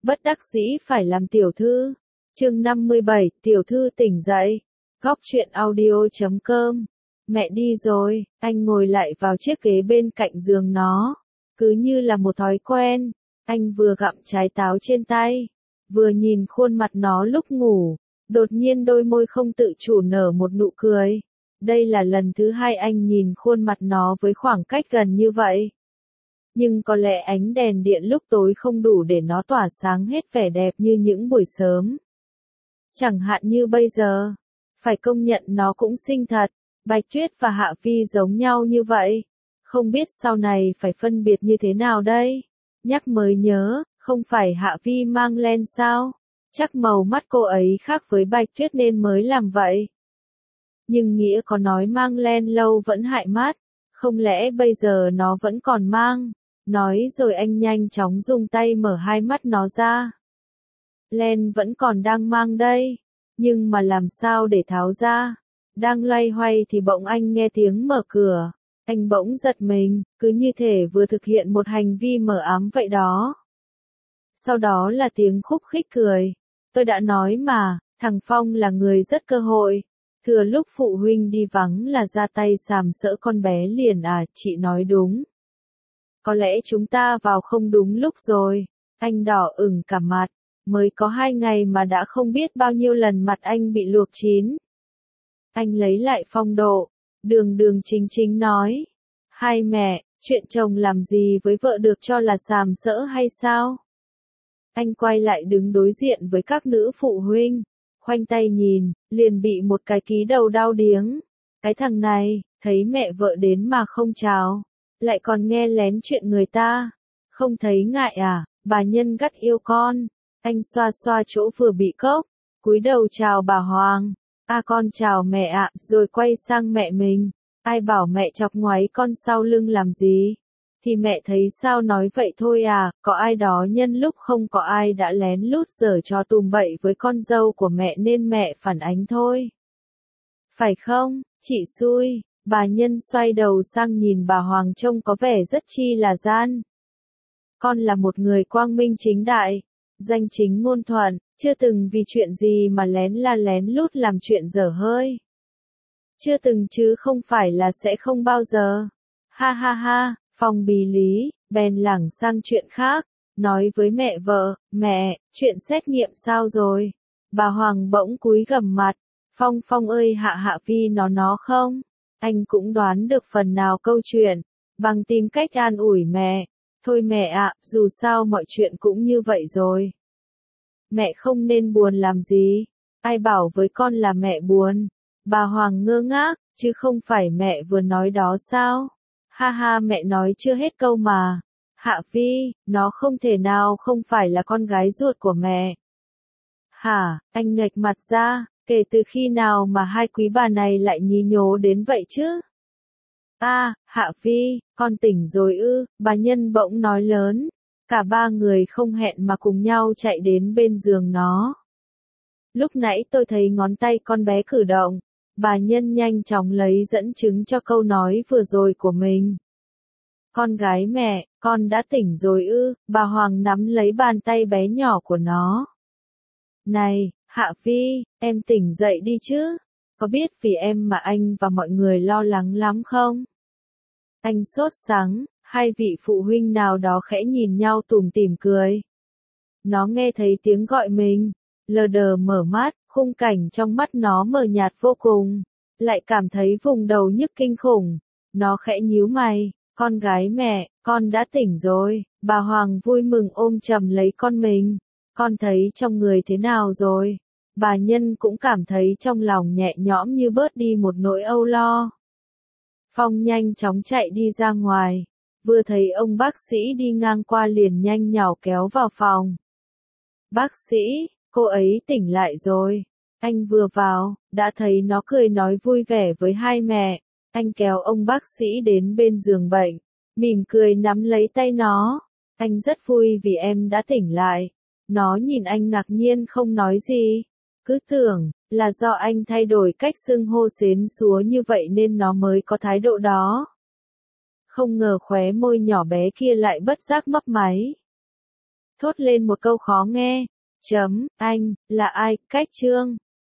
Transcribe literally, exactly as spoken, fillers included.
bất đắc dĩ phải làm tiểu thư. Chương năm mươi bảy, tiểu thư tỉnh dậy. Góc truyện audio chấm com. Mẹ đi rồi, anh ngồi lại vào chiếc ghế bên cạnh giường nó. Cứ như là một thói quen, anh vừa gặm trái táo trên tay, vừa nhìn khuôn mặt nó lúc ngủ. Đột nhiên đôi môi không tự chủ nở một nụ cười. Đây là lần thứ hai anh nhìn khuôn mặt nó với khoảng cách gần như vậy. Nhưng có lẽ ánh đèn điện lúc tối không đủ để nó tỏa sáng hết vẻ đẹp như những buổi sớm. Chẳng hạn như bây giờ. Phải công nhận nó cũng xinh thật. Bạch Tuyết và Hạ Vi giống nhau như vậy. Không biết sau này phải phân biệt như thế nào đây? Nhắc mới nhớ, không phải Hạ Vi mang len sao? Chắc màu mắt cô ấy khác với Bạch Tuyết nên mới làm vậy. Nhưng Nghĩa có nói mang len lâu vẫn hại mắt. Không lẽ bây giờ nó vẫn còn mang? Nói rồi anh nhanh chóng dùng tay mở hai mắt nó ra. Len vẫn còn đang mang đây. Nhưng mà làm sao để tháo ra? Đang loay hoay thì bỗng anh nghe tiếng mở cửa. Anh bỗng giật mình, cứ như thể vừa thực hiện một hành vi mờ ám vậy đó. Sau đó là tiếng khúc khích cười. Tôi đã nói mà, thằng Phong là người rất cơ hội. Thừa lúc phụ huynh đi vắng là ra tay sàm sỡ con bé liền à, chị nói đúng. Có lẽ chúng ta vào không đúng lúc rồi. Anh đỏ ửng cả mặt. Mới có hai ngày mà đã không biết bao nhiêu lần mặt anh bị luộc chín. Anh lấy lại phong độ. Đường đường chính chính nói. Hai mẹ, chuyện chồng làm gì với vợ được cho là sàm sỡ hay sao? Anh quay lại đứng đối diện với các nữ phụ huynh. Khoanh tay nhìn, liền bị một cái ký đầu đau điếng. Cái thằng này, thấy mẹ vợ đến mà không chào. Lại còn nghe lén chuyện người ta. Không thấy ngại à, bà Nhân gắt yêu con. Anh xoa xoa chỗ vừa bị cốc. Cúi đầu chào bà Hoàng. À con chào mẹ ạ, rồi quay sang mẹ mình. Ai bảo mẹ chọc ngoáy con sau lưng làm gì? Thì mẹ thấy sao nói vậy thôi à, có ai đó nhân lúc không có ai đã lén lút giở trò tùm bậy với con dâu của mẹ nên mẹ phản ánh thôi. Phải không, chị xui, bà Nhân xoay đầu sang nhìn bà Hoàng trông có vẻ rất chi là gian. Con là một người quang minh chính đại, danh chính ngôn thuận, chưa từng vì chuyện gì mà lén la lén lút làm chuyện dở hơi. Chưa từng chứ không phải là sẽ không bao giờ. Ha ha ha. Phong bí lý, bèn lảng sang chuyện khác, nói với mẹ vợ, mẹ, chuyện xét nghiệm sao rồi? Bà Hoàng bỗng cúi gằm mặt, Phong Phong ơi Hạ Hạ Vi nó nó không? Anh cũng đoán được phần nào câu chuyện, bằng tìm cách an ủi mẹ. Thôi mẹ ạ, dù sao mọi chuyện cũng như vậy rồi. Mẹ không nên buồn làm gì, ai bảo với con là mẹ buồn? Bà Hoàng ngơ ngác, chứ không phải mẹ vừa nói đó sao? Ha ha mẹ nói chưa hết câu mà. Hạ Vi, nó không thể nào không phải là con gái ruột của mẹ. Hả, anh nghệch mặt ra, kể từ khi nào mà hai quý bà này lại nhí nhố đến vậy chứ? À, Hạ Vi, con tỉnh rồi ư, bà Nhân bỗng nói lớn. Cả ba người không hẹn mà cùng nhau chạy đến bên giường nó. Lúc nãy tôi thấy ngón tay con bé cử động. Bà Nhân nhanh chóng lấy dẫn chứng cho câu nói vừa rồi của mình. Con gái mẹ, con đã tỉnh rồi ư, bà Hoàng nắm lấy bàn tay bé nhỏ của nó. Này, Hạ Vi, em tỉnh dậy đi chứ, có biết vì em mà anh và mọi người lo lắng lắm không? Anh sốt sắng, hai vị phụ huynh nào đó khẽ nhìn nhau tủm tỉm cười. Nó nghe thấy tiếng gọi mình, lờ đờ mở mắt. Khung cảnh trong mắt nó mờ nhạt vô cùng, lại cảm thấy vùng đầu nhức kinh khủng. Nó khẽ nhíu mày, con gái mẹ, con đã tỉnh rồi. Bà Hoàng vui mừng ôm chầm lấy con mình. Con thấy trong người thế nào rồi? Bà Nhân cũng cảm thấy trong lòng nhẹ nhõm như bớt đi một nỗi âu lo. Phong nhanh chóng chạy đi ra ngoài, vừa thấy ông bác sĩ đi ngang qua liền nhanh nhảu kéo vào phòng. Bác sĩ, cô ấy tỉnh lại rồi. Anh vừa vào, đã thấy nó cười nói vui vẻ với hai mẹ. Anh kéo ông bác sĩ đến bên giường bệnh, mỉm cười nắm lấy tay nó. Anh rất vui vì em đã tỉnh lại. Nó nhìn anh ngạc nhiên không nói gì. Cứ tưởng là do anh thay đổi cách xưng hô xến xúa như vậy nên nó mới có thái độ đó. Không ngờ khóe môi nhỏ bé kia lại bất giác mấp máy. thốt lên một câu khó nghe. Chấm, anh, là ai, cách trương.